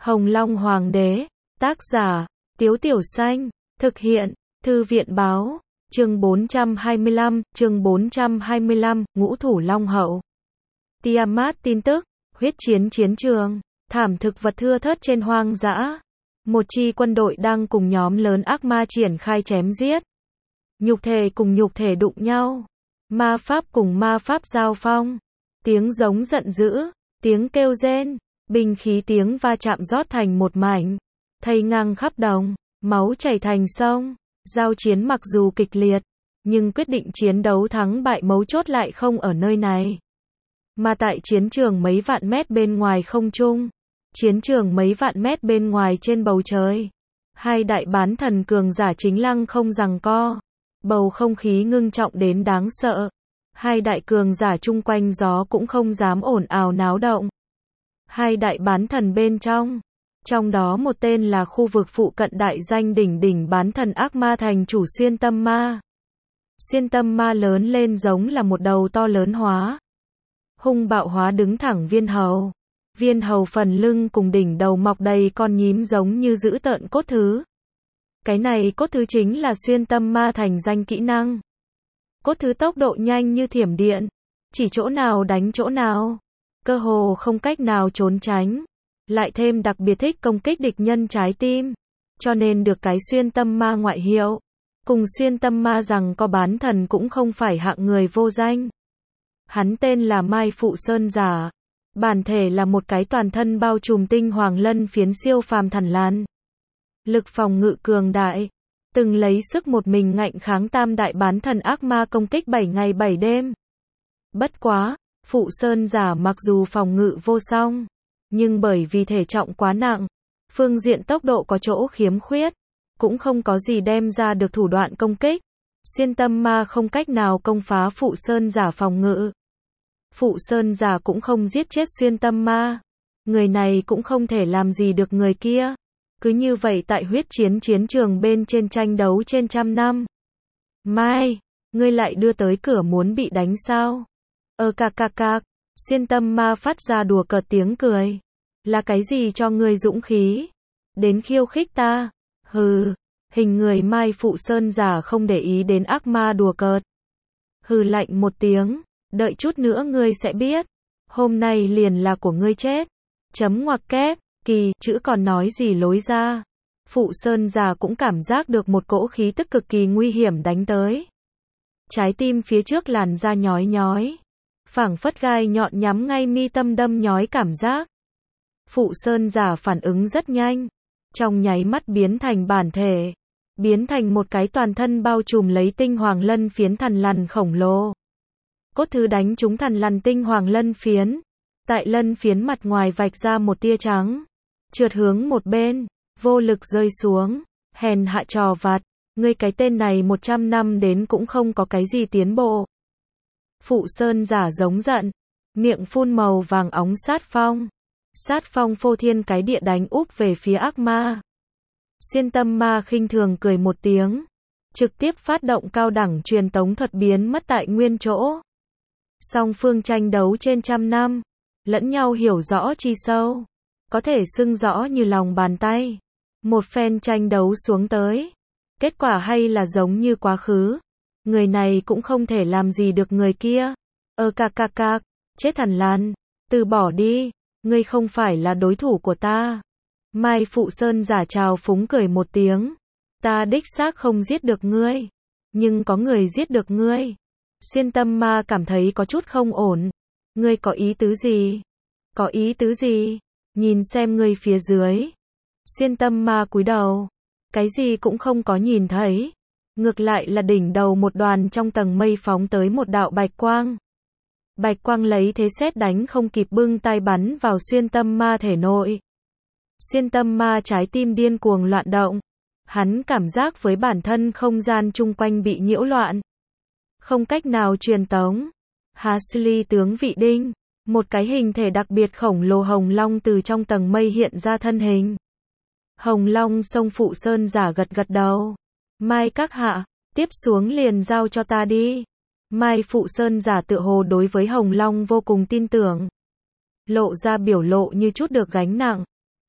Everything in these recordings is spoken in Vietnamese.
Hồng Long Hoàng đế, tác giả, Tiếu Tiểu Xanh, thực hiện, Thư viện báo, chương 425, Ngũ Thủ Long Hậu. Tiamat tin tức, huyết chiến chiến trường, thảm thực vật thưa thớt trên hoang dã. Một chi quân đội đang cùng nhóm lớn ác ma triển khai chém giết. Nhục thể cùng nhục thể đụng nhau. Ma pháp cùng ma pháp giao phong. Tiếng giống giận dữ, tiếng kêu rên, binh khí tiếng va chạm rót thành một mảnh. Thây ngang khắp đồng, máu chảy thành sông. Giao chiến mặc dù kịch liệt, nhưng quyết định chiến đấu thắng bại mấu chốt lại không ở nơi này, mà tại chiến trường mấy vạn mét bên ngoài không trung. Chiến trường mấy vạn mét bên ngoài trên bầu trời. Hai đại bán thần cường giả chính lăng không giằng co. Bầu không khí ngưng trọng đến đáng sợ. Hai đại cường giả chung quanh gió cũng không dám ồn ào náo động. Hai đại bán thần bên trong đó một tên là khu vực phụ cận đại danh đỉnh bán thần ác ma thành chủ xuyên tâm ma. Xuyên tâm ma lớn lên giống là một đầu to lớn hóa. Hung bạo hóa đứng thẳng viên hầu. Viên hầu phần lưng cùng đỉnh đầu mọc đầy con nhím giống như dữ tợn cốt thứ. Cái này cốt thứ chính là xuyên tâm ma thành danh kỹ năng. Cốt thứ tốc độ nhanh như thiểm điện, chỉ chỗ nào đánh chỗ nào, cơ hồ không cách nào trốn tránh, lại thêm đặc biệt thích công kích địch nhân trái tim, cho nên được cái xuyên tâm ma ngoại hiệu. Cùng xuyên tâm ma rằng có bán thần cũng không phải hạng người vô danh. Hắn tên là Mai Phụ Sơn Giả. Bản thể là một cái toàn thân bao trùm tinh hoàng lân phiến siêu phàm thần lan. Lực phòng ngự cường đại, từng lấy sức một mình ngạnh kháng tam đại bán thần ác ma công kích 7 ngày 7 đêm. Bất quá, Phụ Sơn Giả mặc dù phòng ngự vô song, nhưng bởi vì thể trọng quá nặng, phương diện tốc độ có chỗ khiếm khuyết, cũng không có gì đem ra được thủ đoạn công kích. Xuyên tâm ma không cách nào công phá Phụ Sơn Giả phòng ngự. Phụ Sơn Giả cũng không giết chết xuyên tâm ma. Người này cũng không thể làm gì được người kia. Cứ như vậy tại huyết chiến chiến trường bên trên tranh đấu trên trăm năm. Mai, ngươi lại đưa tới cửa muốn bị đánh sao? Cạc. Xuyên tâm ma phát ra đùa cợt tiếng cười. Là cái gì cho ngươi dũng khí? Đến khiêu khích ta? Hừ, hình người Mai Phụ Sơn Giả không để ý đến ác ma đùa cợt. Hừ lạnh một tiếng. Đợi chút nữa ngươi sẽ biết. Hôm nay liền là của ngươi chết. Chấm ngoặc kép, kỳ, chữ còn nói gì lối ra. Phụ Sơn Giả cũng cảm giác được một cỗ khí tức cực kỳ nguy hiểm đánh tới. Trái tim phía trước làn da nhói. Phảng phất gai nhọn nhắm ngay mi tâm đâm nhói cảm giác. Phụ Sơn Giả phản ứng rất nhanh. Trong nháy mắt biến thành bản thể. Biến thành một cái toàn thân bao trùm lấy tinh hoàng lân phiến thần lằn khổng lồ. Cốt thứ đánh trúng thần lằn tinh hoàng lân phiến. Tại lân phiến mặt ngoài vạch ra một tia trắng. Trượt hướng một bên, vô lực rơi xuống. Hèn hạ trò vặt, ngươi cái tên này 100 năm đến cũng không có cái gì tiến bộ. Phụ Sơn Giả giống giận, miệng phun màu vàng óng sát phong. Sát phong phô thiên cái địa đánh úp về phía ác ma. Xuyên tâm ma khinh thường cười một tiếng. Trực tiếp phát động cao đẳng truyền tống thuật biến mất tại nguyên chỗ. Song phương tranh đấu trên trăm năm, lẫn nhau hiểu rõ chi sâu, có thể xưng rõ như lòng bàn tay. Một phen tranh đấu xuống tới, kết quả hay là giống như quá khứ. Người này cũng không thể làm gì được người kia. Cạc, chết thần lan, từ bỏ đi, ngươi không phải là đối thủ của ta. Mai Phụ Sơn Giả trào phúng cười một tiếng. Ta đích xác không giết được ngươi, nhưng có người giết được ngươi. Xuyên tâm ma cảm thấy có chút không ổn. Ngươi có ý tứ gì? Có ý tứ gì? Nhìn xem ngươi phía dưới. Xuyên tâm ma cúi đầu. Cái gì cũng không có nhìn thấy. Ngược lại là đỉnh đầu một đoàn trong tầng mây phóng tới một đạo bạch quang. Bạch quang lấy thế sét đánh không kịp bưng tay bắn vào xuyên tâm ma thể nội. Xuyên tâm ma trái tim điên cuồng loạn động. Hắn cảm giác với bản thân không gian chung quanh bị nhiễu loạn. Không cách nào truyền tống. Hasli tướng vị đinh. Một cái hình thể đặc biệt khổng lồ hồng long từ trong tầng mây hiện ra thân hình. Hồng long xông Phụ Sơn Giả gật đầu. Mai các hạ, tiếp xuống liền giao cho ta đi. Mai Phụ Sơn Giả tựa hồ đối với hồng long vô cùng tin tưởng. Lộ ra biểu lộ như chút được gánh nặng.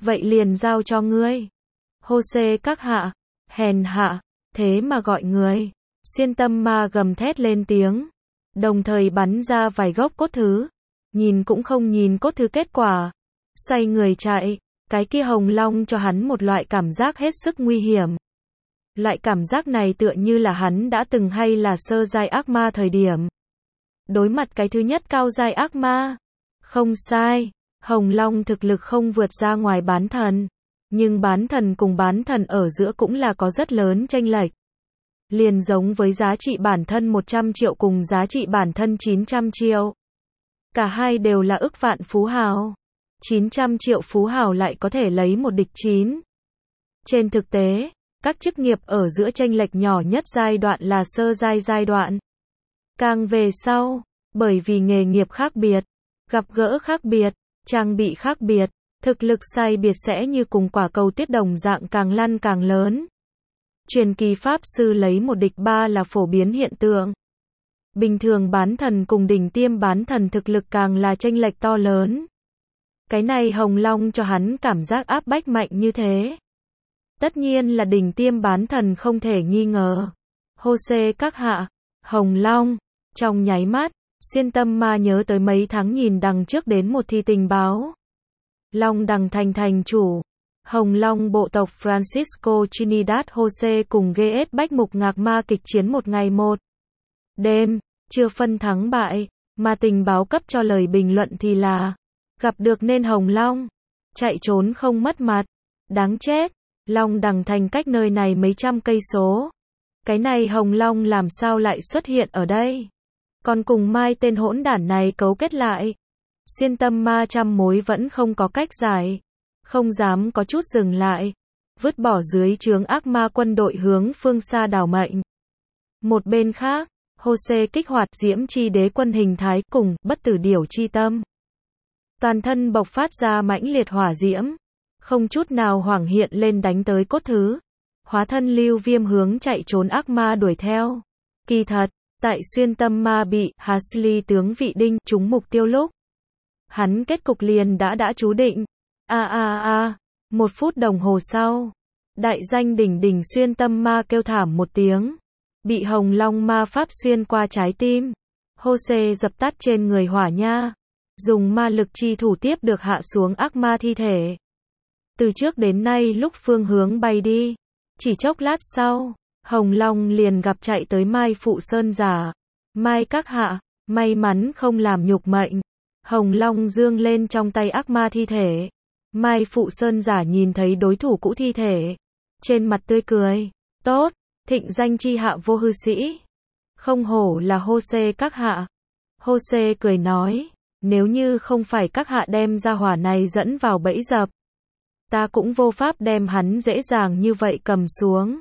Vậy liền giao cho ngươi. Hô-xê các hạ, hèn hạ, thế mà gọi người. Xuyên tâm ma gầm thét lên tiếng, đồng thời bắn ra vài gốc cốt thứ. Nhìn cũng không nhìn cốt thứ kết quả. Xoay người chạy, cái kia hồng long cho hắn một loại cảm giác hết sức nguy hiểm. Loại cảm giác này tựa như là hắn đã từng hay là sơ giai ác ma thời điểm. Đối mặt cái thứ nhất cao giai ác ma. Không sai, hồng long thực lực không vượt ra ngoài bán thần. Nhưng bán thần cùng bán thần ở giữa cũng là có rất lớn chênh lệch. Liền giống với giá trị bản thân 100 triệu cùng giá trị bản thân 900 triệu. Cả hai đều là ức vạn phú hào. 900 triệu phú hào lại có thể lấy một địch 9. Trên thực tế, các chức nghiệp ở giữa chênh lệch nhỏ nhất giai đoạn là sơ giai giai đoạn. Càng về sau, bởi vì nghề nghiệp khác biệt, gặp gỡ khác biệt, trang bị khác biệt, thực lực sai biệt sẽ như cùng quả cầu tuyết đồng dạng càng lăn càng lớn. Truyền kỳ pháp sư lấy một địch 3 là phổ biến hiện tượng. Bình thường bán thần cùng đỉnh tiêm bán thần thực lực càng là chênh lệch to lớn. Cái này hồng long cho hắn cảm giác áp bách mạnh như thế. Tất nhiên là đỉnh tiêm bán thần không thể nghi ngờ. Hô-xê các hạ, hồng long, trong nháy mắt, xuyên tâm ma nhớ tới mấy tháng nhìn đằng trước đến một thi tình báo. Long đằng thành thành chủ, hồng long bộ tộc Francisco Trinidad Jose cùng GS Bách Mục Ngạc Ma kịch chiến một ngày một đêm, chưa phân thắng bại, mà tình báo cấp cho lời bình luận thì là gặp được nên hồng long, chạy trốn không mất mặt, đáng chết. Long đằng thành cách nơi này mấy trăm cây số. Cái này hồng long làm sao lại xuất hiện ở đây? Còn cùng Mai tên hỗn đản này cấu kết lại. Xuyên tâm ma trăm mối vẫn không có cách giải. Không dám có chút dừng lại. Vứt bỏ dưới trướng ác ma quân đội hướng phương xa đảo mệnh. Một bên khác, Hô-xê kích hoạt diễm chi đế quân hình thái cùng bất tử điểu chi tâm. Toàn thân bộc phát ra mãnh liệt hỏa diễm. Không chút nào hoảng hiện lên đánh tới cốt thứ. Hóa thân lưu viêm hướng chạy trốn ác ma đuổi theo. Kỳ thật, tại xuyên tâm ma bị Hasley tướng vị đinh trúng mục tiêu lúc. Hắn kết cục liền đã chú định. Một phút đồng hồ sau. Đại danh đỉnh đỉnh xuyên tâm ma kêu thảm một tiếng. Bị hồng long ma pháp xuyên qua trái tim. Hô-xê dập tắt trên người hỏa nha. Dùng ma lực chi thủ tiếp được hạ xuống ác ma thi thể. Từ trước đến nay lúc phương hướng bay đi, chỉ chốc lát sau, hồng long liền gặp chạy tới Mai Phụ Sơn giả. Mai các hạ, may mắn không làm nhục mệnh. Hồng long dương lên trong tay ác ma thi thể. Mai Phụ Sơn giả nhìn thấy đối thủ cũ thi thể. Trên mặt tươi cười. Tốt, thịnh danh chi hạ vô hư sĩ. Không hổ là Hô-xê các hạ. Hô-xê cười nói, nếu như không phải các hạ đem ra hỏa này dẫn vào bẫy dập. Ta cũng vô pháp đem hắn dễ dàng như vậy cầm xuống.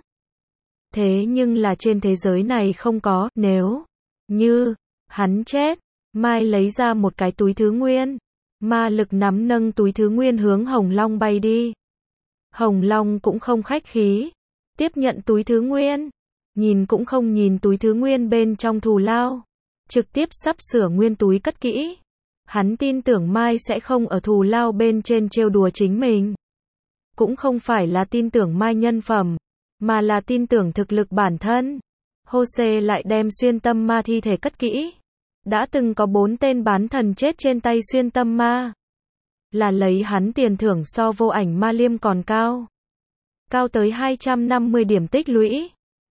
Thế nhưng là trên thế giới này không có, nếu như hắn chết, Mai lấy ra một cái túi thứ nguyên. Ma lực nắm nâng túi thứ nguyên hướng hồng long bay đi. Hồng long cũng không khách khí. Tiếp nhận túi thứ nguyên. Nhìn cũng không nhìn túi thứ nguyên bên trong thù lao. Trực tiếp sắp sửa nguyên túi cất kỹ. Hắn tin tưởng Mai sẽ không ở thù lao bên trên trêu đùa chính mình. Cũng không phải là tin tưởng Mai nhân phẩm, mà là tin tưởng thực lực bản thân. Hô-xê lại đem xuyên tâm ma thi thể cất kỹ. Đã từng có 4 tên bán thần chết trên tay xuyên tâm ma. Là lấy hắn tiền thưởng so vô ảnh ma liêm còn cao. Cao tới 250 điểm tích lũy.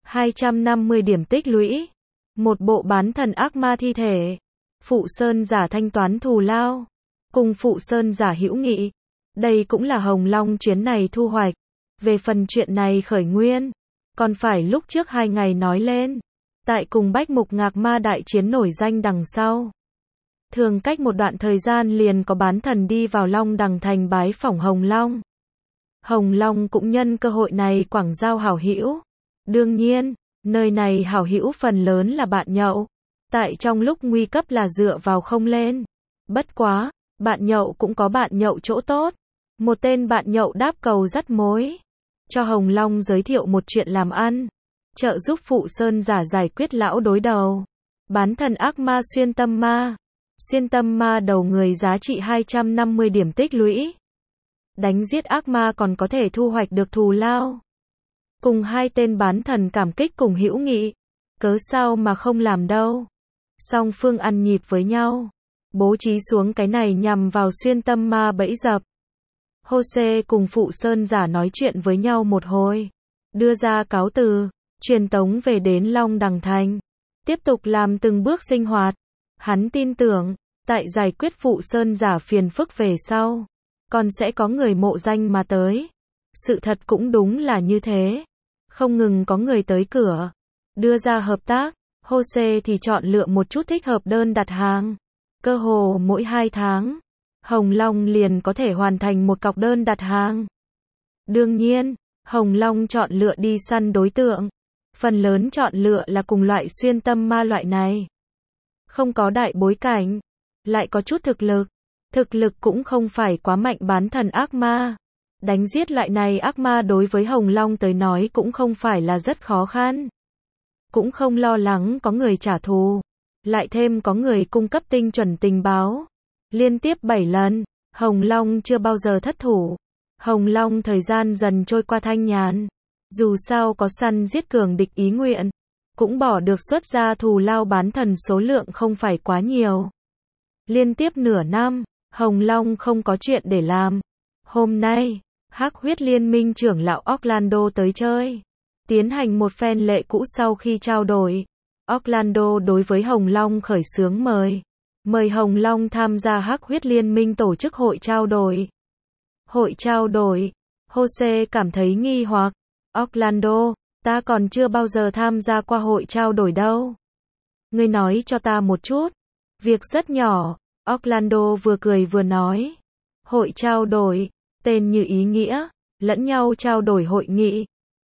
250 điểm tích lũy. Một bộ bán thần ác ma thi thể. Phụ Sơn giả thanh toán thù lao. Cùng Phụ Sơn giả hữu nghị. Đây cũng là hồng long chuyến này thu hoạch. Về phần chuyện này khởi nguyên, còn phải lúc trước 2 ngày nói lên. Tại cùng Bách Mục Ngạc Ma đại chiến nổi danh đằng sau. Thường cách một đoạn thời gian liền có bán thần đi vào Long Đằng thành bái phỏng hồng long. Hồng long cũng nhân cơ hội này quảng giao hảo hữu. Đương nhiên, nơi này hảo hữu phần lớn là bạn nhậu. Tại trong lúc nguy cấp là dựa vào không lên. Bất quá, bạn nhậu cũng có bạn nhậu chỗ tốt. Một tên bạn nhậu đáp cầu dắt mối. Cho hồng long giới thiệu một chuyện làm ăn. Trợ giúp Phụ Sơn giả giải quyết lão đối đầu. Bán thần ác ma xuyên tâm ma. Xuyên tâm ma đầu người giá trị 250 điểm tích lũy. Đánh giết ác ma còn có thể thu hoạch được thù lao. Cùng hai tên bán thần cảm kích cùng hữu nghị. Cớ sao mà không làm đâu. Song phương ăn nhịp với nhau. Bố trí xuống cái này nhằm vào xuyên tâm ma bẫy dập. Jose cùng Phụ Sơn Giả nói chuyện với nhau một hồi. Đưa ra cáo từ. Truyền tống về đến Long Đằng Thành. Tiếp tục làm từng bước sinh hoạt. Hắn tin tưởng, tại giải quyết Phụ Sơn Giả phiền phức về sau, còn sẽ có người mộ danh mà tới. Sự thật cũng đúng là như thế. Không ngừng có người tới cửa. Đưa ra hợp tác. Jose thì chọn lựa một chút thích hợp đơn đặt hàng. Cơ hồ mỗi 2 tháng, Hồng Long liền có thể hoàn thành một cọc đơn đặt hàng. Đương nhiên, Hồng Long chọn lựa đi săn đối tượng. Phần lớn chọn lựa là cùng loại xuyên tâm ma loại này. Không có đại bối cảnh, lại có chút thực lực. Thực lực cũng không phải quá mạnh bán thần ác ma. Đánh giết loại này ác ma đối với Hồng Long tới nói cũng không phải là rất khó khăn. Cũng không lo lắng có người trả thù. Lại thêm có người cung cấp tinh chuẩn tình báo. Liên tiếp 7 lần, Hồng Long chưa bao giờ thất thủ. Hồng Long thời gian dần trôi qua thanh nhàn. Dù sao có săn giết cường địch ý nguyện, cũng bỏ được xuất ra thù lao bán thần số lượng không phải quá nhiều. Liên tiếp nửa năm, Hồng Long không có chuyện để làm. Hôm nay, Hắc Huyết Liên minh trưởng lão Orlando tới chơi. Tiến hành một phen lệ cũ sau khi trao đổi. Orlando đối với Hồng Long khởi xướng mời. Mời Hồng Long tham gia Hắc Huyết Liên minh tổ chức hội trao đổi. Hội trao đổi. Jose cảm thấy nghi hoặc. Orlando, ta còn chưa bao giờ tham gia qua hội trao đổi đâu. Ngươi nói cho ta một chút. Việc rất nhỏ. Orlando vừa cười vừa nói. Hội trao đổi, tên như ý nghĩa, lẫn nhau trao đổi hội nghị.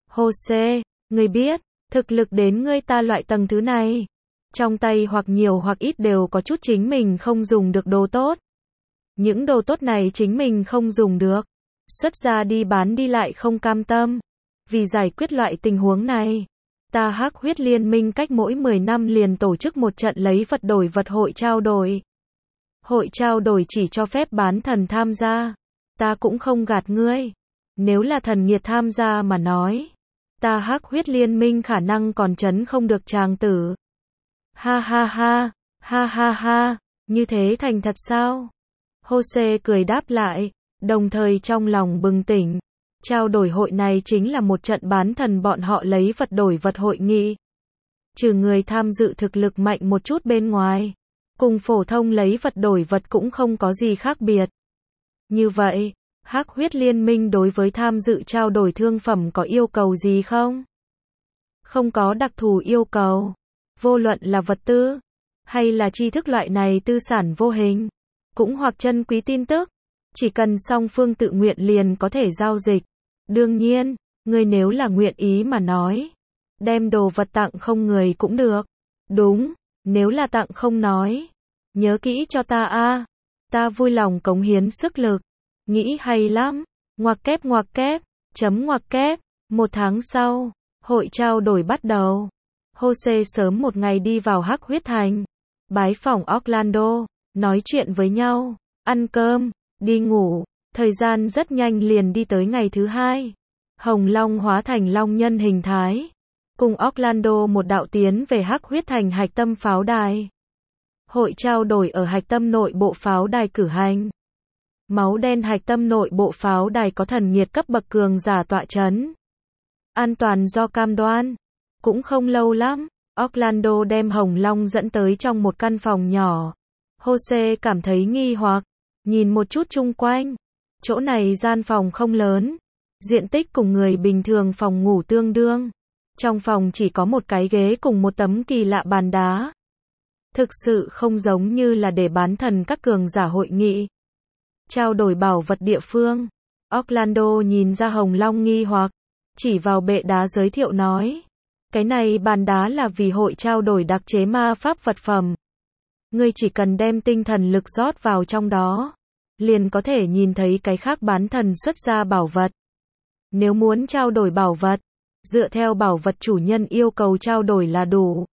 Jose, ngươi biết, thực lực đến ngươi ta loại tầng thứ này. Trong tay hoặc nhiều hoặc ít đều có chút chính mình không dùng được đồ tốt. Những đồ tốt này chính mình không dùng được. Xuất ra đi bán đi lại không cam tâm. Vì giải quyết loại tình huống này, ta Hắc Huyết Liên minh cách mỗi 10 năm liền tổ chức một trận lấy vật đổi vật hội trao đổi. Hội trao đổi chỉ cho phép bán thần tham gia. Ta cũng không gạt ngươi. Nếu là thần nghiệt tham gia mà nói, ta Hắc Huyết Liên minh khả năng còn trấn không được tràng tử. Ha ha ha, ha ha ha, như thế thành thật sao? Jose cười đáp lại, đồng thời trong lòng bừng tỉnh. Trao đổi hội này chính là một trận bán thần bọn họ lấy vật đổi vật hội nghị. Trừ người tham dự thực lực mạnh một chút bên ngoài, cùng phổ thông lấy vật đổi vật cũng không có gì khác biệt. Như vậy, Hắc Huyết Liên minh đối với tham dự trao đổi thương phẩm có yêu cầu gì không? Không có đặc thù yêu cầu. Vô luận là vật tư, hay là tri thức loại này tư sản vô hình, cũng hoặc chân quý tin tức, chỉ cần song phương tự nguyện liền có thể giao dịch. Đương nhiên, người nếu là nguyện ý mà nói, đem đồ vật tặng không người cũng được. Đúng, nếu là tặng không nói, nhớ kỹ cho ta a, ta vui lòng cống hiến sức lực. Nghĩ hay lắm. Ngoặc kép, chấm ngoặc kép. 1 tháng sau, hội trao đổi bắt đầu. Jose sớm một ngày đi vào Hắc Huyết Thành, bái phỏng Orlando, nói chuyện với nhau, ăn cơm, đi ngủ. Thời gian rất nhanh liền đi tới ngày thứ 2. Hồng Long hóa thành long nhân hình thái, cùng Orlando một đạo tiến về Hắc Huyết Thành hạch tâm pháo đài. Hội trao đổi ở hạch tâm nội bộ pháo đài cử hành. Máu đen hạch tâm nội bộ pháo đài có thần nghiệt cấp bậc cường giả tọa chấn. An toàn do cam đoan. Cũng không lâu lắm, Orlando đem Hồng Long dẫn tới trong một căn phòng nhỏ. Jose cảm thấy nghi hoặc, nhìn một chút chung quanh. Chỗ này gian phòng không lớn, diện tích cùng người bình thường phòng ngủ tương đương. Trong phòng chỉ có một cái ghế cùng một tấm kỳ lạ bàn đá. Thực sự không giống như là để bán thần các cường giả hội nghị. Trao đổi bảo vật địa phương. Orlando nhìn ra Hồng Long nghi hoặc, chỉ vào bệ đá giới thiệu nói. Cái này bàn đá là vì hội trao đổi đặc chế ma pháp vật phẩm. Ngươi chỉ cần đem tinh thần lực rót vào trong đó, liền có thể nhìn thấy cái khác bán thần xuất ra bảo vật. Nếu muốn trao đổi bảo vật, dựa theo bảo vật chủ nhân yêu cầu trao đổi là đủ.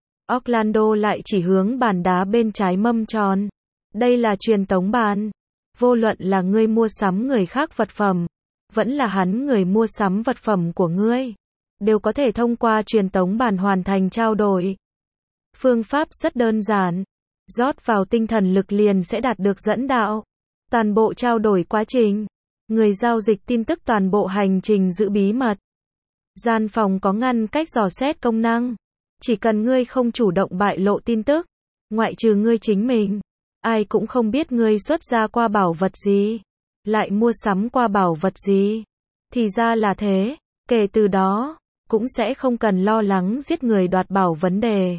Orlando lại chỉ hướng bàn đá bên trái mâm tròn. Đây là truyền tống bàn. Vô luận là ngươi mua sắm người khác vật phẩm, vẫn là hắn người mua sắm vật phẩm của ngươi, đều có thể thông qua truyền tống bàn hoàn thành trao đổi. Phương pháp rất đơn giản, rót vào tinh thần lực liền sẽ đạt được dẫn đạo. Toàn bộ trao đổi quá trình, người giao dịch tin tức toàn bộ hành trình giữ bí mật. Gian phòng có ngăn cách dò xét công năng. Chỉ cần ngươi không chủ động bại lộ tin tức, ngoại trừ ngươi chính mình, ai cũng không biết ngươi xuất ra qua bảo vật gì, lại mua sắm qua bảo vật gì. Thì ra là thế, kể từ đó, cũng sẽ không cần lo lắng giết người đoạt bảo vấn đề.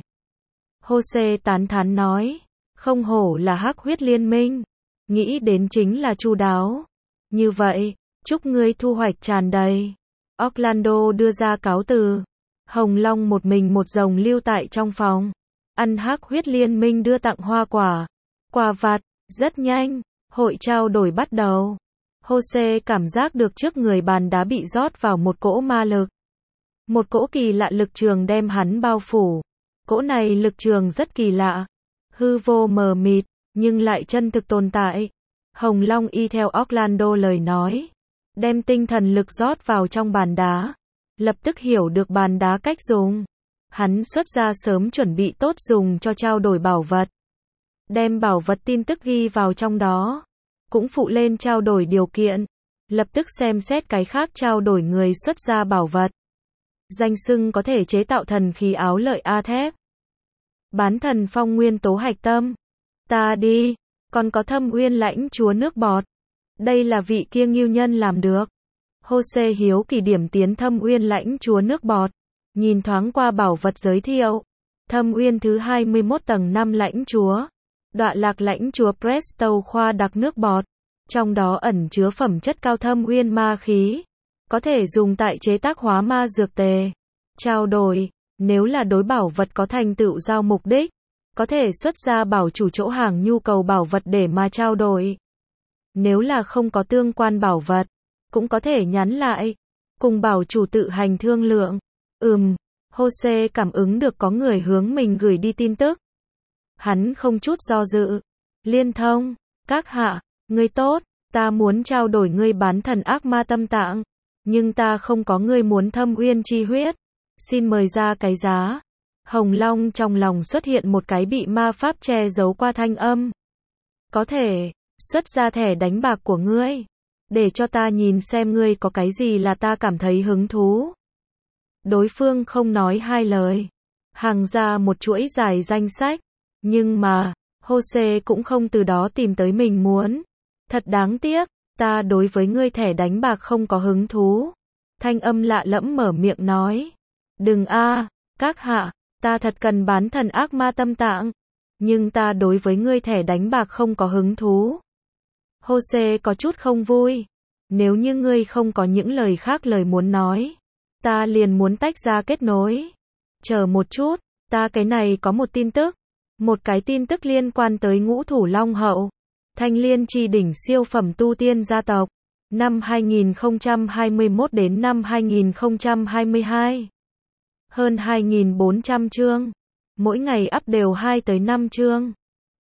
Jose tán thán nói, không hổ là Hắc Huyết Liên Minh, nghĩ đến chính là chu đáo. Như vậy, chúc ngươi thu hoạch tràn đầy. Orlando đưa ra cáo từ. Hồng Long một mình một rồng lưu tại trong phòng. Ăn Hắc Huyết Liên Minh đưa tặng hoa quả. Quà vặt, rất nhanh, hội trao đổi bắt đầu. Jose cảm giác được trước người bàn đá bị rót vào một cỗ ma lực. Một cỗ kỳ lạ lực trường đem hắn bao phủ. Cỗ này lực trường rất kỳ lạ. Hư vô mờ mịt, nhưng lại chân thực tồn tại. Hồng Long y theo Orlando lời nói. Đem tinh thần lực rót vào trong bàn đá. Lập tức hiểu được bàn đá cách dùng. Hắn xuất ra sớm chuẩn bị tốt dùng cho trao đổi bảo vật. Đem bảo vật tin tức ghi vào trong đó. Cũng phụ lên trao đổi điều kiện. Lập tức xem xét cái khác trao đổi người xuất ra bảo vật. Danh xưng có thể chế tạo thần khí áo lợi A thép. Bán thần phong nguyên tố hạch tâm. Ta đi, còn có Thâm Uyên lãnh chúa nước bọt. Đây là vị kia ngưu nhân làm được. Jose hiếu kỳ điểm tiến Thâm Uyên lãnh chúa nước bọt. Nhìn thoáng qua bảo vật giới thiệu. Thâm Uyên thứ 21 tầng 5 lãnh chúa. Đọa lạc lãnh chúa Presto khoa đặc nước bọt. Trong đó ẩn chứa phẩm chất cao Thâm Uyên ma khí. Có thể dùng tại chế tác hóa ma dược tề. Trao đổi, nếu là đối bảo vật có thành tựu giao mục đích, có thể xuất ra bảo chủ chỗ hàng nhu cầu bảo vật để mà trao đổi. Nếu là không có tương quan bảo vật, cũng có thể nhắn lại, cùng bảo chủ tự hành thương lượng. Jose cảm ứng được có người hướng mình gửi đi tin tức. Hắn không chút do dự. Liên thông, các hạ, ngươi tốt, ta muốn trao đổi ngươi bán thần ác ma tâm tạng, nhưng ta không có ngươi muốn Thâm Uyên chi huyết. Xin mời ra cái giá. Hồng Long trong lòng xuất hiện một cái bị ma pháp che giấu qua thanh âm. Có thể, xuất ra thẻ đánh bạc của ngươi. Để cho ta nhìn xem ngươi có cái gì là ta cảm thấy hứng thú. Đối phương không nói hai lời. Hàng ra một chuỗi dài danh sách. Nhưng mà, Jose cũng không từ đó tìm tới mình muốn. Thật đáng tiếc, ta đối với ngươi thẻ đánh bạc không có hứng thú. Thanh âm lạ lẫm mở miệng nói. Đừng các hạ, ta thật cần bán thần ác ma tâm tạng. Nhưng ta đối với ngươi thẻ đánh bạc không có hứng thú. Jose có chút không vui. Nếu như ngươi không có những lời khác lời muốn nói, ta liền muốn tách ra kết nối. Chờ một chút, ta cái này có một tin tức. Một cái tin tức liên quan tới Ngũ Thủ Long Hậu. Thanh Liên chi đỉnh siêu phẩm tu tiên gia tộc. Năm 2021 đến năm 2022. Hơn 2.400 chương. Mỗi ngày up đều 2 tới 5 chương.